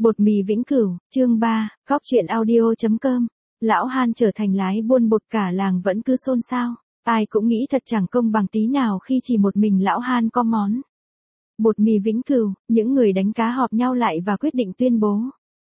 Bột mì vĩnh cửu, chương 3, góc truyện audio.com. Lão Han trở thành lái buôn bột, cả làng vẫn cứ xôn xao. Ai cũng nghĩ thật chẳng công bằng tí nào khi chỉ một mình lão Han có món bột mì vĩnh cửu. Những người đánh cá họp nhau lại và quyết định tuyên bố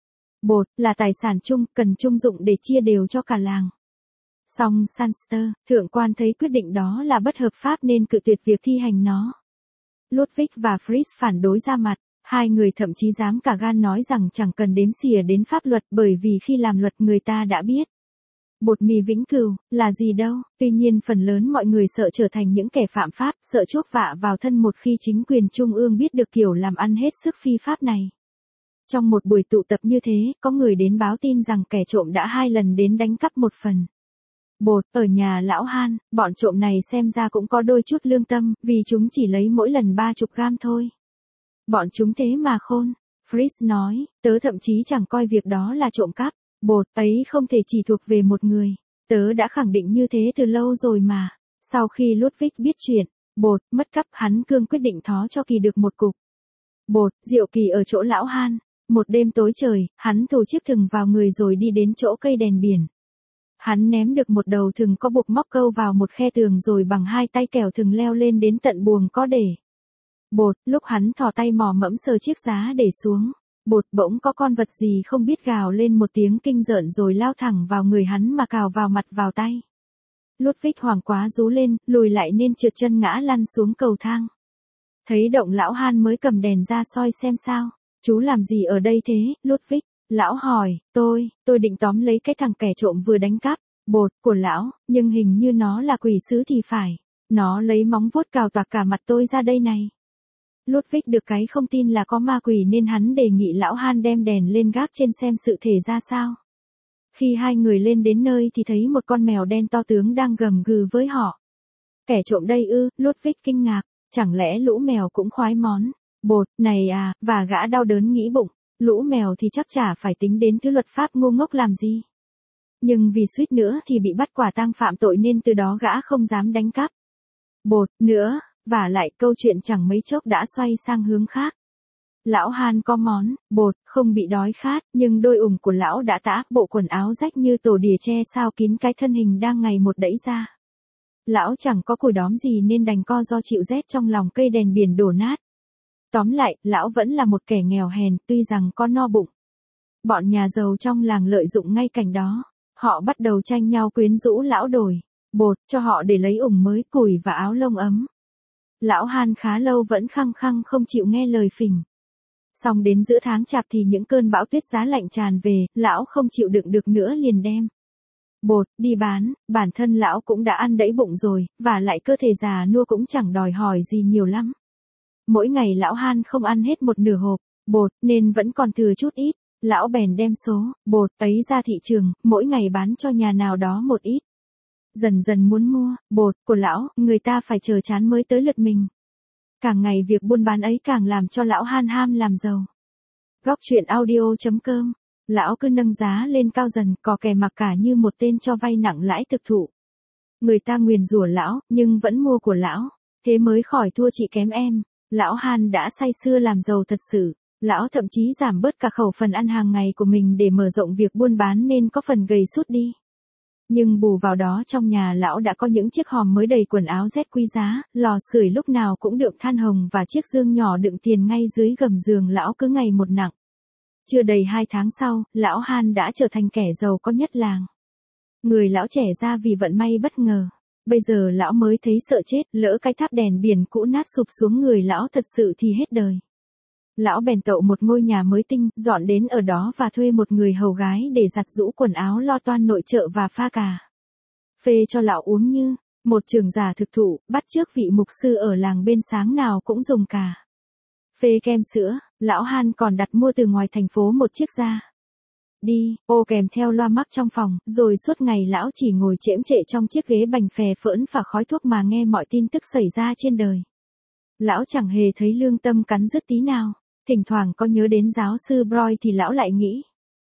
bột là tài sản chung, cần chung dụng để chia đều cho cả làng. Song Sanster, thượng quan thấy quyết định đó là bất hợp pháp nên cự tuyệt việc thi hành nó. Ludwig và Fritz phản đối ra mặt. Hai người thậm chí dám cả gan nói rằng chẳng cần đếm xỉa đến pháp luật, bởi vì khi làm luật người ta đã biết bột mì vĩnh cửu là gì đâu. Tuy nhiên phần lớn mọi người sợ trở thành những kẻ phạm pháp, sợ chuốc vạ vào thân một khi chính quyền trung ương biết được kiểu làm ăn hết sức phi pháp này. Trong một buổi tụ tập như thế, có người đến báo tin rằng kẻ trộm đã 2 lần đến đánh cắp một phần bột ở nhà lão Han. Bọn trộm này xem ra cũng có đôi chút lương tâm, vì chúng chỉ lấy mỗi lần 30 gam thôi. Bọn chúng thế mà khôn. Fritz nói, tớ thậm chí chẳng coi việc đó là trộm cắp. Bột ấy không thể chỉ thuộc về một người. Tớ đã khẳng định như thế từ lâu rồi mà. Sau khi Ludwig biết chuyện bột mất cắp, hắn cương quyết định thó cho Kỳ được một cục bột. Diệu kỳ ở chỗ lão Han. Một đêm tối trời, hắn thù chiếc thừng vào người rồi đi đến chỗ cây đèn biển. Hắn ném được một đầu thừng có buộc móc câu vào một khe tường, rồi bằng 2 tay kẻo thừng leo lên đến tận buồng có để bột. Lúc hắn thò tay mò mẫm sờ chiếc giá để xuống bột, bỗng có con vật gì không biết gào lên một tiếng kinh rợn rồi lao thẳng vào người hắn mà cào vào mặt vào tay. Ludwig hoảng quá rú lên, lùi lại nên trượt chân ngã lăn xuống cầu thang. Thấy động, lão Han mới cầm đèn ra soi xem sao. Chú làm gì ở đây thế, Ludwig? Lão hỏi. Tôi định tóm lấy cái thằng kẻ trộm vừa đánh cắp bột của lão, nhưng hình như nó là quỷ sứ thì phải. Nó lấy móng vuốt cào toạc cả mặt tôi ra đây này. Ludwig được cái không tin là có ma quỷ nên hắn đề nghị lão Han đem đèn lên gác trên xem sự thể ra sao. Khi hai người lên đến nơi thì thấy một con mèo đen to tướng đang gầm gừ với họ. Kẻ trộm đây ư? Ludwig kinh ngạc. Chẳng lẽ lũ mèo cũng khoái món bột này à? Và gã đau đớn nghĩ bụng, lũ mèo thì chắc chả phải tính đến thứ luật pháp ngu ngốc làm gì. Nhưng vì suýt nữa thì bị bắt quả tang phạm tội nên từ đó gã không dám đánh cắp bột nữa. Vả lại câu chuyện chẳng mấy chốc đã xoay sang hướng khác. Lão Han có món bột, không bị đói khát, nhưng đôi ủng của lão đã tã, bộ quần áo rách như tổ đỉa tre sao kín cái thân hình đang ngày một đẫy ra. Lão chẳng có củi đóm gì nên đành co do chịu rét trong lòng cây đèn biển đổ nát. Tóm lại, lão vẫn là một kẻ nghèo hèn, tuy rằng có no bụng. Bọn nhà giàu trong làng lợi dụng ngay cảnh đó. Họ bắt đầu tranh nhau quyến rũ lão đổi bột cho họ để lấy ủng mới, củi và áo lông ấm. Lão Han khá lâu vẫn khăng khăng không chịu nghe lời phỉnh. Xong đến giữa tháng Chạp thì những cơn bão tuyết giá lạnh tràn về, lão không chịu đựng được nữa liền đem bột đi bán. Bản thân lão cũng đã ăn đẫy bụng rồi, và lại cơ thể già nua cũng chẳng đòi hỏi gì nhiều lắm. Mỗi ngày lão Han không ăn hết một nửa hộp bột nên vẫn còn thừa chút ít. Lão bèn đem số bột ấy ra thị trường, mỗi ngày bán cho nhà nào đó một ít. Dần dần muốn mua bột của lão, người ta phải chờ chán mới tới lượt mình. Càng ngày việc buôn bán ấy càng làm cho lão Han ham làm giàu. Góc truyện audio.com. Lão cứ nâng giá lên cao dần, có kẻ mặc cả như một tên cho vay nặng lãi thực thụ. Người ta nguyền rủa lão, nhưng vẫn mua của lão. Thế mới khỏi thua chị kém em. Lão Han đã say sưa làm giàu thật sự. Lão thậm chí giảm bớt cả khẩu phần ăn hàng ngày của mình để mở rộng việc buôn bán nên có phần gầy sút đi. Nhưng bù vào đó trong nhà lão đã có những chiếc hòm mới đầy quần áo rét quý giá, lò sưởi lúc nào cũng đượm than hồng và chiếc dương nhỏ đựng tiền ngay dưới gầm giường lão cứ ngày một nặng. Chưa đầy 2 tháng sau, lão Han đã trở thành kẻ giàu có nhất làng. Người lão trẻ ra vì vận may bất ngờ. Bây giờ lão mới thấy sợ chết, lỡ cái tháp đèn biển cũ nát sụp xuống người lão thật sự thì hết đời. Lão bèn tậu một ngôi nhà mới tinh, dọn đến ở đó và thuê một người hầu gái để giặt giũ quần áo, lo toan nội trợ và pha cà phê cho lão uống như một trưởng giả thực thụ, bắt chước vị mục sư ở làng bên, sáng nào cũng dùng cà phê kem sữa. Lão Han còn đặt mua từ ngoài thành phố một chiếc ra đi ô kèm theo loa mắc trong phòng, rồi suốt ngày lão chỉ ngồi chễm chệ trong chiếc ghế bành phè phỡn phả khói thuốc mà nghe mọi tin tức xảy ra trên đời. Lão chẳng hề thấy lương tâm cắn rứt tí nào. Thỉnh thoảng có nhớ đến giáo sư Broy thì lão lại nghĩ,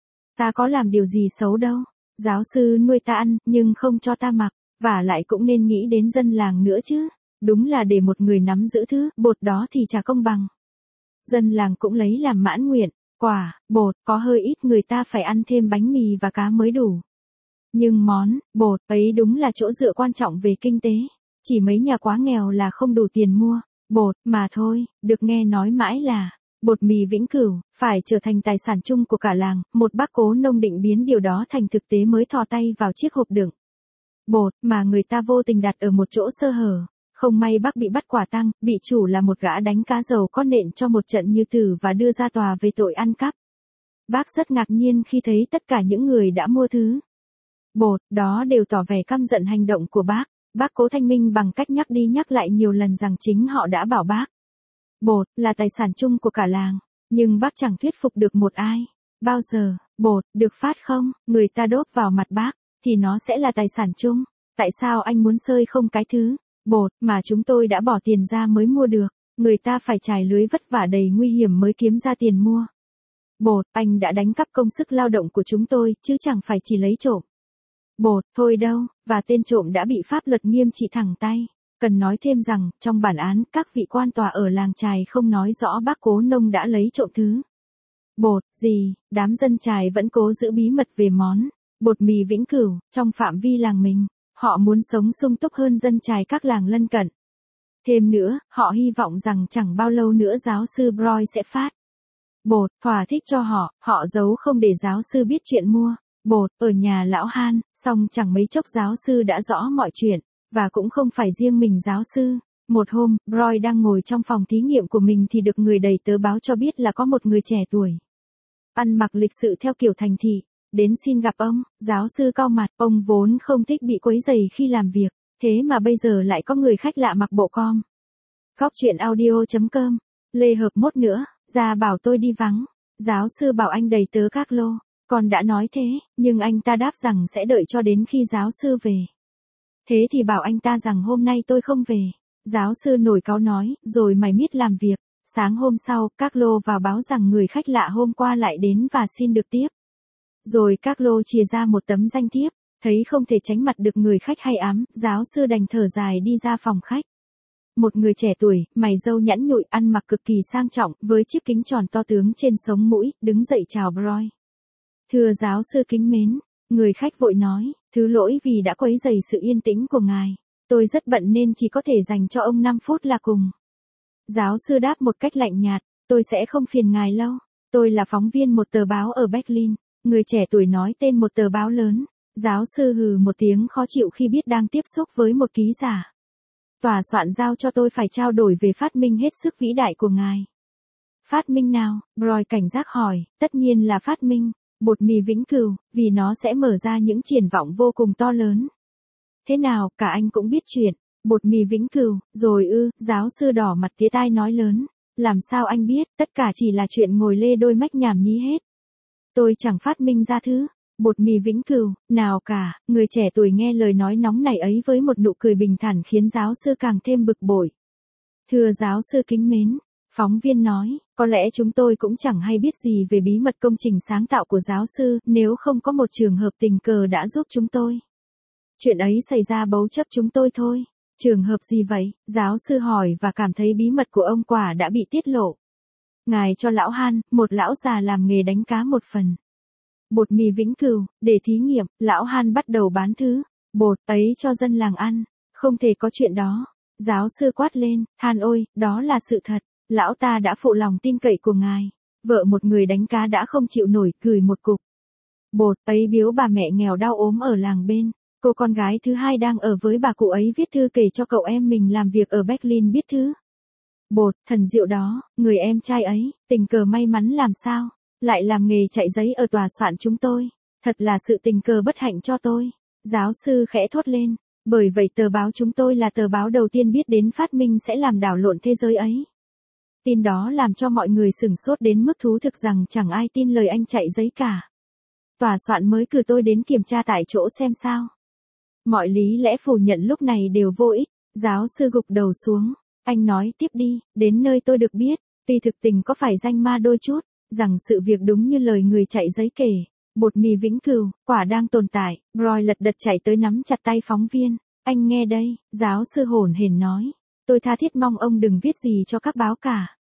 ta có làm điều gì xấu đâu. Giáo sư nuôi ta ăn, nhưng không cho ta mặc, và lại cũng nên nghĩ đến dân làng nữa chứ. Đúng là để một người nắm giữ thứ bột đó thì chả công bằng. Dân làng cũng lấy làm mãn nguyện. quả, bột, có hơi ít, người ta phải ăn thêm bánh mì và cá mới đủ. Nhưng món, bột ấy đúng là chỗ dựa quan trọng về kinh tế. Chỉ mấy nhà quá nghèo là không đủ tiền mua bột mà thôi, được nghe nói mãi là bột mì Vĩnh Cửu phải trở thành tài sản chung của cả làng. Một bác cố nông định biến điều đó thành thực tế mới thò tay vào chiếc hộp đựng bột mà người ta vô tình đặt ở một chỗ sơ hở. Không may bác bị bắt quả tang, bị chủ là một gã đánh cá giàu có nện cho một trận như tử và đưa ra tòa về tội ăn cắp. Bác rất ngạc nhiên khi thấy tất cả những người đã mua thứ bột đó đều tỏ vẻ căm giận hành động của bác. Bác cố thanh minh bằng cách nhắc đi nhắc lại nhiều lần rằng chính họ đã bảo bác bột là tài sản chung của cả làng. Nhưng bác chẳng thuyết phục được một ai. Bao giờ bột được phát không, người ta đốt vào mặt bác, thì nó sẽ là tài sản chung. Tại sao anh muốn xơi không cái thứ bột mà chúng tôi đã bỏ tiền ra mới mua được? Người ta phải trải lưới vất vả đầy nguy hiểm mới kiếm ra tiền mua bột. Anh đã đánh cắp công sức lao động của chúng tôi, chứ chẳng phải chỉ lấy trộm bột thôi đâu, và tên trộm đã bị pháp luật nghiêm trị thẳng tay. Cần nói thêm rằng, trong bản án, các vị quan tòa ở làng chài không nói rõ bác cố nông đã lấy trộm thứ bột gì. Đám dân chài vẫn cố giữ bí mật về món bột mì Vĩnh Cửu trong phạm vi làng mình. Họ muốn sống sung túc hơn dân chài các làng lân cận. Thêm nữa, họ hy vọng rằng chẳng bao lâu nữa giáo sư Broy sẽ phát bột thỏa thích cho họ. Họ giấu không để giáo sư biết chuyện mua bột ở nhà lão Han. Song chẳng mấy chốc giáo sư đã rõ mọi chuyện. Và cũng không phải riêng mình giáo sư. Một hôm, Broy đang ngồi trong phòng thí nghiệm của mình thì được người đầy tớ báo cho biết là có một người trẻ tuổi, ăn mặc lịch sự theo kiểu thành thị, đến xin gặp ông. Giáo sư cau mặt, ông vốn không thích bị quấy rầy khi làm việc. Thế mà bây giờ lại có người khách lạ mặc bộ com. Góc truyện audio.com. Lê hợp mốt nữa, ra bảo tôi đi vắng. Giáo sư bảo anh đầy tớ các lô. Con đã nói thế, nhưng anh ta đáp rằng sẽ đợi cho đến khi giáo sư về. Thế thì bảo anh ta rằng hôm nay tôi không về. Giáo sư nổi cáu nói, rồi mày miết làm việc. Sáng hôm sau, các lô vào báo rằng người khách lạ hôm qua lại đến và xin được tiếp. Rồi các lô chìa ra một tấm danh thiếp. Thấy không thể tránh mặt được người khách hay ám, giáo sư đành thở dài đi ra phòng khách. Một người trẻ tuổi, mày râu nhẵn nhụi, ăn mặc cực kỳ sang trọng, với chiếc kính tròn to tướng trên sống mũi, đứng dậy chào Broy. Thưa giáo sư kính mến. Người khách vội nói, thứ lỗi vì đã quấy rầy sự yên tĩnh của ngài. Tôi rất bận nên chỉ có thể dành cho ông 5 phút là cùng. Giáo sư đáp một cách lạnh nhạt, tôi sẽ không phiền ngài lâu. Tôi là phóng viên một tờ báo ở Berlin. Người trẻ tuổi nói tên một tờ báo lớn. Giáo sư hừ một tiếng khó chịu khi biết đang tiếp xúc với một ký giả. Tòa soạn giao cho tôi phải trao đổi về phát minh hết sức vĩ đại của ngài. Phát minh nào? Broy cảnh giác hỏi. Tất nhiên là phát minh bột mì Vĩnh Cửu, vì nó sẽ mở ra những triển vọng vô cùng to lớn. Thế nào, cả anh cũng biết chuyện bột mì Vĩnh Cửu rồi ư? Giáo sư đỏ mặt tía tai nói lớn. Làm sao anh biết? Tất cả chỉ là chuyện ngồi lê đôi mách nhảm nhí hết. Tôi chẳng phát minh ra thứ bột mì Vĩnh Cửu nào cả. Người trẻ tuổi nghe lời nói nóng nảy ấy với một nụ cười bình thản khiến giáo sư càng thêm bực bội. Thưa giáo sư kính mến. Phóng viên nói, có lẽ chúng tôi cũng chẳng hay biết gì về bí mật công trình sáng tạo của giáo sư, nếu không có một trường hợp tình cờ đã giúp chúng tôi. Chuyện ấy xảy ra bấu chấp chúng tôi thôi. Trường hợp gì vậy? Giáo sư hỏi và cảm thấy bí mật của ông quả đã bị tiết lộ. Ngài cho lão Han, một lão già làm nghề đánh cá một phần bột mì Vĩnh Cửu, để thí nghiệm. Lão Han bắt đầu bán thứ bột ấy cho dân làng ăn. Không thể có chuyện đó. Giáo sư quát lên, Han ôi, đó là sự thật. Lão ta đã phụ lòng tin cậy của ngài. Vợ một người đánh cá đã không chịu nổi, gửi một cục bột ấy biếu bà mẹ nghèo đau ốm ở làng bên. Cô con gái thứ hai đang ở với bà cụ ấy viết thư kể cho cậu em mình làm việc ở Berlin biết thứ bột thần diệu đó. Người em trai ấy, tình cờ may mắn làm sao, lại làm nghề chạy giấy ở tòa soạn chúng tôi. Thật là sự tình cờ bất hạnh cho tôi. Giáo sư khẽ thốt lên. Bởi vậy tờ báo chúng tôi là tờ báo đầu tiên biết đến phát minh sẽ làm đảo lộn thế giới ấy. Tin đó làm cho mọi người sửng sốt đến mức thú thực rằng chẳng ai tin lời anh chạy giấy cả. Tòa soạn mới cử tôi đến kiểm tra tại chỗ xem sao. Mọi lý lẽ phủ nhận lúc này đều vô ích. Giáo sư gục đầu xuống. Anh nói tiếp đi. Đến nơi tôi được biết, tuy thực tình có phải danh ma đôi chút, rằng sự việc đúng như lời người chạy giấy kể. Bột mì Vĩnh Cửu, quả đang tồn tại. Broy lật đật chạy tới nắm chặt tay phóng viên. Anh nghe đây, giáo sư hổn hển nói. Tôi tha thiết mong ông đừng viết gì cho các báo cả.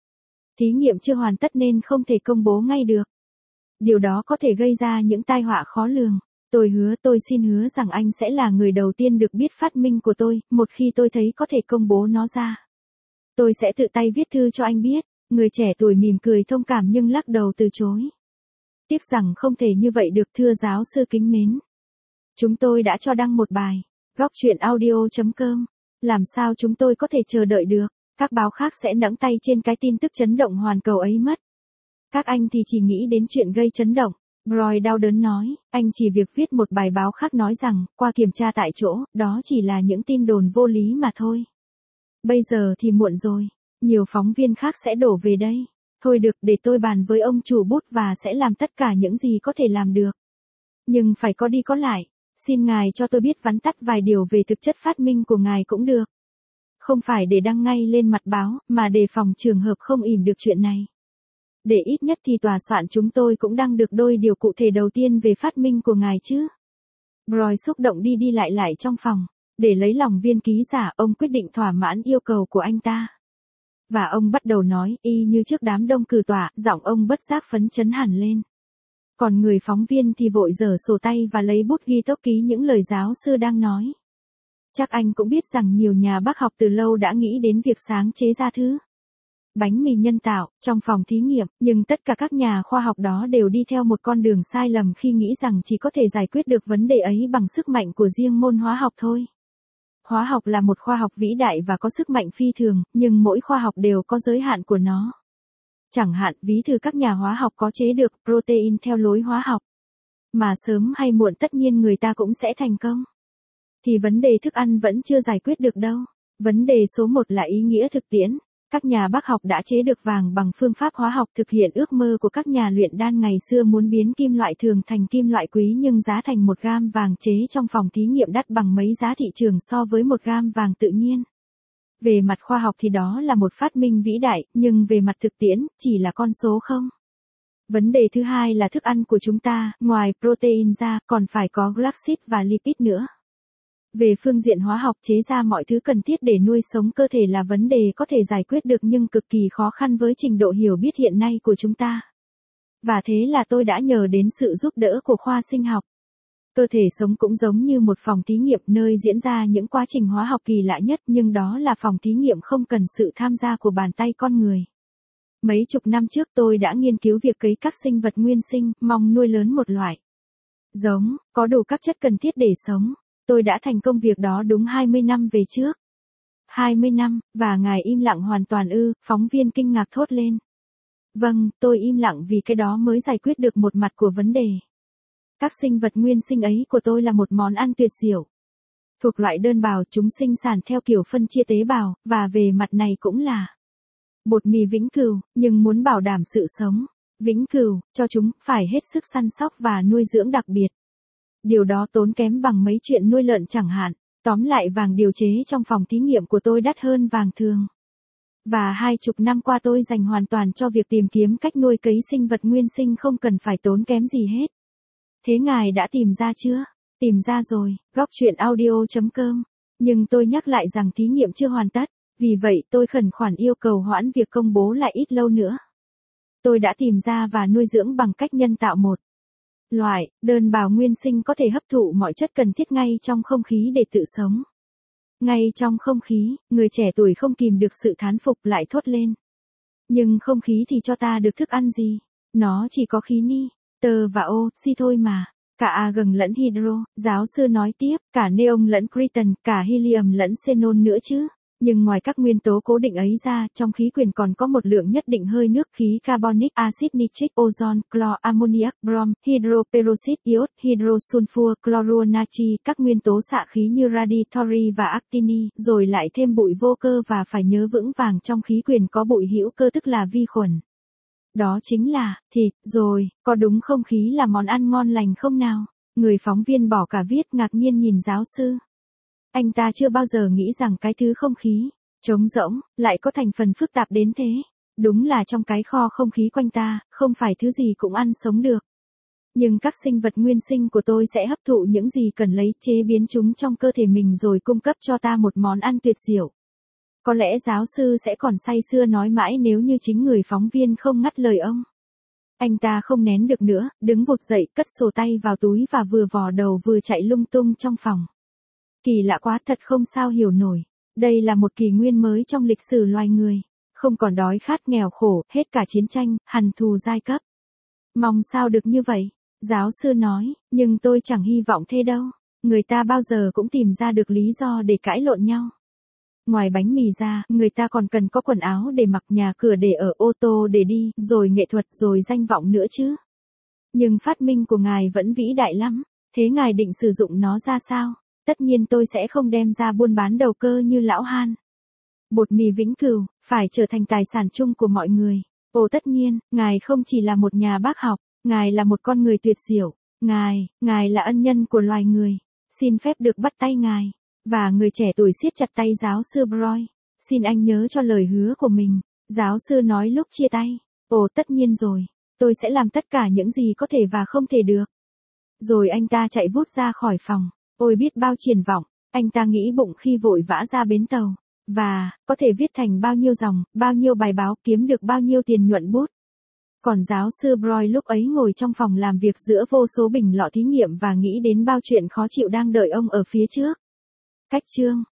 Thí nghiệm chưa hoàn tất nên không thể công bố ngay được. Điều đó có thể gây ra những tai họa khó lường. Tôi xin hứa rằng anh sẽ là người đầu tiên được biết phát minh của tôi, một khi tôi thấy có thể công bố nó ra. Tôi sẽ tự tay viết thư cho anh biết. Người trẻ tuổi mỉm cười thông cảm nhưng lắc đầu từ chối. Tiếc rằng không thể như vậy được thưa giáo sư kính mến. Chúng tôi đã cho đăng một bài. Góc chuyện audio.com. Làm sao chúng tôi có thể chờ đợi được? Các báo khác sẽ nẫng tay trên cái tin tức chấn động hoàn cầu ấy mất. Các anh thì chỉ nghĩ đến chuyện gây chấn động. Roy đau đớn nói, anh chỉ việc viết một bài báo khác nói rằng, qua kiểm tra tại chỗ, đó chỉ là những tin đồn vô lý mà thôi. Bây giờ thì muộn rồi. Nhiều phóng viên khác sẽ đổ về đây. Thôi được, để tôi bàn với ông chủ bút và sẽ làm tất cả những gì có thể làm được. Nhưng phải có đi có lại. Xin ngài cho tôi biết vắn tắt vài điều về thực chất phát minh của ngài cũng được. Không phải để đăng ngay lên mặt báo, mà để phòng trường hợp không ỉm được chuyện này. Để ít nhất thì tòa soạn chúng tôi cũng đăng được đôi điều cụ thể đầu tiên về phát minh của ngài chứ. Roy xúc động đi đi lại trong phòng. Để lấy lòng viên ký giả, ông quyết định thỏa mãn yêu cầu của anh ta. Và ông bắt đầu nói, y như trước đám đông cử tọa, giọng ông bất giác phấn chấn hẳn lên. Còn người phóng viên thì vội giở sổ tay và lấy bút ghi tốc ký những lời giáo sư đang nói. Chắc anh cũng biết rằng nhiều nhà bác học từ lâu đã nghĩ đến việc sáng chế ra thứ bánh mì nhân tạo trong phòng thí nghiệm, nhưng tất cả các nhà khoa học đó đều đi theo một con đường sai lầm khi nghĩ rằng chỉ có thể giải quyết được vấn đề ấy bằng sức mạnh của riêng môn hóa học thôi. Hóa học là một khoa học vĩ đại và có sức mạnh phi thường, nhưng mỗi khoa học đều có giới hạn của nó. Chẳng hạn, ví thử các nhà hóa học có chế được protein theo lối hóa học. Mà sớm hay muộn tất nhiên người ta cũng sẽ thành công. Thì vấn đề thức ăn vẫn chưa giải quyết được đâu. Vấn đề số 1 là ý nghĩa thực tiễn. Các nhà bác học đã chế được vàng bằng phương pháp hóa học, thực hiện ước mơ của các nhà luyện đan ngày xưa muốn biến kim loại thường thành kim loại quý nhưng giá thành 1 gam vàng chế trong phòng thí nghiệm đắt bằng mấy giá thị trường so với 1 gam vàng tự nhiên. Về mặt khoa học thì đó là một phát minh vĩ đại, nhưng về mặt thực tiễn, chỉ là con số không. Vấn đề thứ hai là thức ăn của chúng ta, ngoài protein ra, còn phải có glucid và lipid nữa. Về phương diện hóa học, chế ra mọi thứ cần thiết để nuôi sống cơ thể là vấn đề có thể giải quyết được nhưng cực kỳ khó khăn với trình độ hiểu biết hiện nay của chúng ta. Và thế là tôi đã nhờ đến sự giúp đỡ của khoa sinh học. Cơ thể sống cũng giống như một phòng thí nghiệm nơi diễn ra những quá trình hóa học kỳ lạ nhất, nhưng đó là phòng thí nghiệm không cần sự tham gia của bàn tay con người. Mấy chục năm trước tôi đã nghiên cứu việc cấy các sinh vật nguyên sinh, mong nuôi lớn một loại giống, có đủ các chất cần thiết để sống. Tôi đã thành công việc đó đúng 20 năm về trước. 20 năm, và ngài im lặng hoàn toàn ư? Phóng viên kinh ngạc thốt lên. Vâng, tôi im lặng vì cái đó mới giải quyết được một mặt của vấn đề. Các sinh vật nguyên sinh ấy của tôi là một món ăn tuyệt diệu. Thuộc loại đơn bào, chúng sinh sản theo kiểu phân chia tế bào, và về mặt này cũng là bột mì vĩnh cửu, nhưng muốn bảo đảm sự sống vĩnh cửu cho chúng, phải hết sức săn sóc và nuôi dưỡng đặc biệt. Điều đó tốn kém bằng mấy chuyện nuôi lợn chẳng hạn. Tóm lại, vàng điều chế trong phòng thí nghiệm của tôi đắt hơn vàng thường. Và 20 năm qua tôi dành hoàn toàn cho việc tìm kiếm cách nuôi cấy sinh vật nguyên sinh không cần phải tốn kém gì hết. Thế ngài đã tìm ra chưa? Tìm ra rồi, góc chuyện audio.com. Nhưng tôi nhắc lại rằng thí nghiệm chưa hoàn tất. Vì vậy tôi khẩn khoản yêu cầu hoãn việc công bố lại ít lâu nữa. Tôi đã tìm ra và nuôi dưỡng bằng cách nhân tạo một loại đơn bào nguyên sinh có thể hấp thụ mọi chất cần thiết ngay trong không khí để tự sống. Ngay trong không khí, người trẻ tuổi không kìm được sự thán phục lại thốt lên. Nhưng không khí thì cho ta được thức ăn gì? Nó chỉ có khí ni, tơ và oxy thôi mà. Cả argon lẫn hydro, giáo sư nói tiếp, cả neon lẫn krypton, cả helium lẫn xenon nữa chứ. Nhưng ngoài các nguyên tố cố định ấy ra, trong khí quyển còn có một lượng nhất định hơi nước, khí carbonic, axit nitric, ozone, clo, ammoniac, brom, hydroperoxide, iốt, hydrosulfur, chlorua natri, các nguyên tố xạ khí như radi, thori và actini, rồi lại thêm bụi vô cơ và phải nhớ vững vàng trong khí quyển có bụi hữu cơ tức là vi khuẩn. Đó chính là thịt, rồi, có đúng không? Khí là món ăn ngon lành không nào? Người phóng viên bỏ cả viết, ngạc nhiên nhìn giáo sư. Anh ta chưa bao giờ nghĩ rằng cái thứ không khí, trống rỗng, lại có thành phần phức tạp đến thế. Đúng là trong cái kho không khí quanh ta, không phải thứ gì cũng ăn sống được. Nhưng các sinh vật nguyên sinh của tôi sẽ hấp thụ những gì cần lấy, chế biến chúng trong cơ thể mình rồi cung cấp cho ta một món ăn tuyệt diệu. Có lẽ giáo sư sẽ còn say sưa nói mãi nếu như chính người phóng viên không ngắt lời ông. Anh ta không nén được nữa, đứng vụt dậy, cất sổ tay vào túi và vừa vò đầu vừa chạy lung tung trong phòng. Kỳ lạ quá, thật không sao hiểu nổi. Đây là một kỷ nguyên mới trong lịch sử loài người. Không còn đói khát nghèo khổ, hết cả chiến tranh, hằn thù giai cấp. Mong sao được như vậy? Giáo sư nói, nhưng tôi chẳng hy vọng thế đâu. Người ta bao giờ cũng tìm ra được lý do để cãi lộn nhau. Ngoài bánh mì ra, người ta còn cần có quần áo để mặc, nhà cửa để ở, ô tô để đi, rồi nghệ thuật, rồi danh vọng nữa chứ. Nhưng phát minh của ngài vẫn vĩ đại lắm. Thế ngài định sử dụng nó ra sao? Tất nhiên tôi sẽ không đem ra buôn bán đầu cơ như lão Han. Bột mì vĩnh cửu, phải trở thành tài sản chung của mọi người. Ồ tất nhiên, ngài không chỉ là một nhà bác học, ngài là một con người tuyệt diệu. Ngài là ân nhân của loài người. Xin phép được bắt tay ngài. Và người trẻ tuổi siết chặt tay giáo sư Broy. Xin anh nhớ cho lời hứa của mình. Giáo sư nói lúc chia tay. Ồ tất nhiên rồi. Tôi sẽ làm tất cả những gì có thể và không thể được. Rồi anh ta chạy vút ra khỏi phòng. Ôi biết bao triển vọng. Anh ta nghĩ bụng khi vội vã ra bến tàu. Và, có thể viết thành bao nhiêu dòng, bao nhiêu bài báo, kiếm được bao nhiêu tiền nhuận bút. Còn giáo sư Broy lúc ấy ngồi trong phòng làm việc giữa vô số bình lọ thí nghiệm và nghĩ đến bao chuyện khó chịu đang đợi ông ở phía trước. Cách chương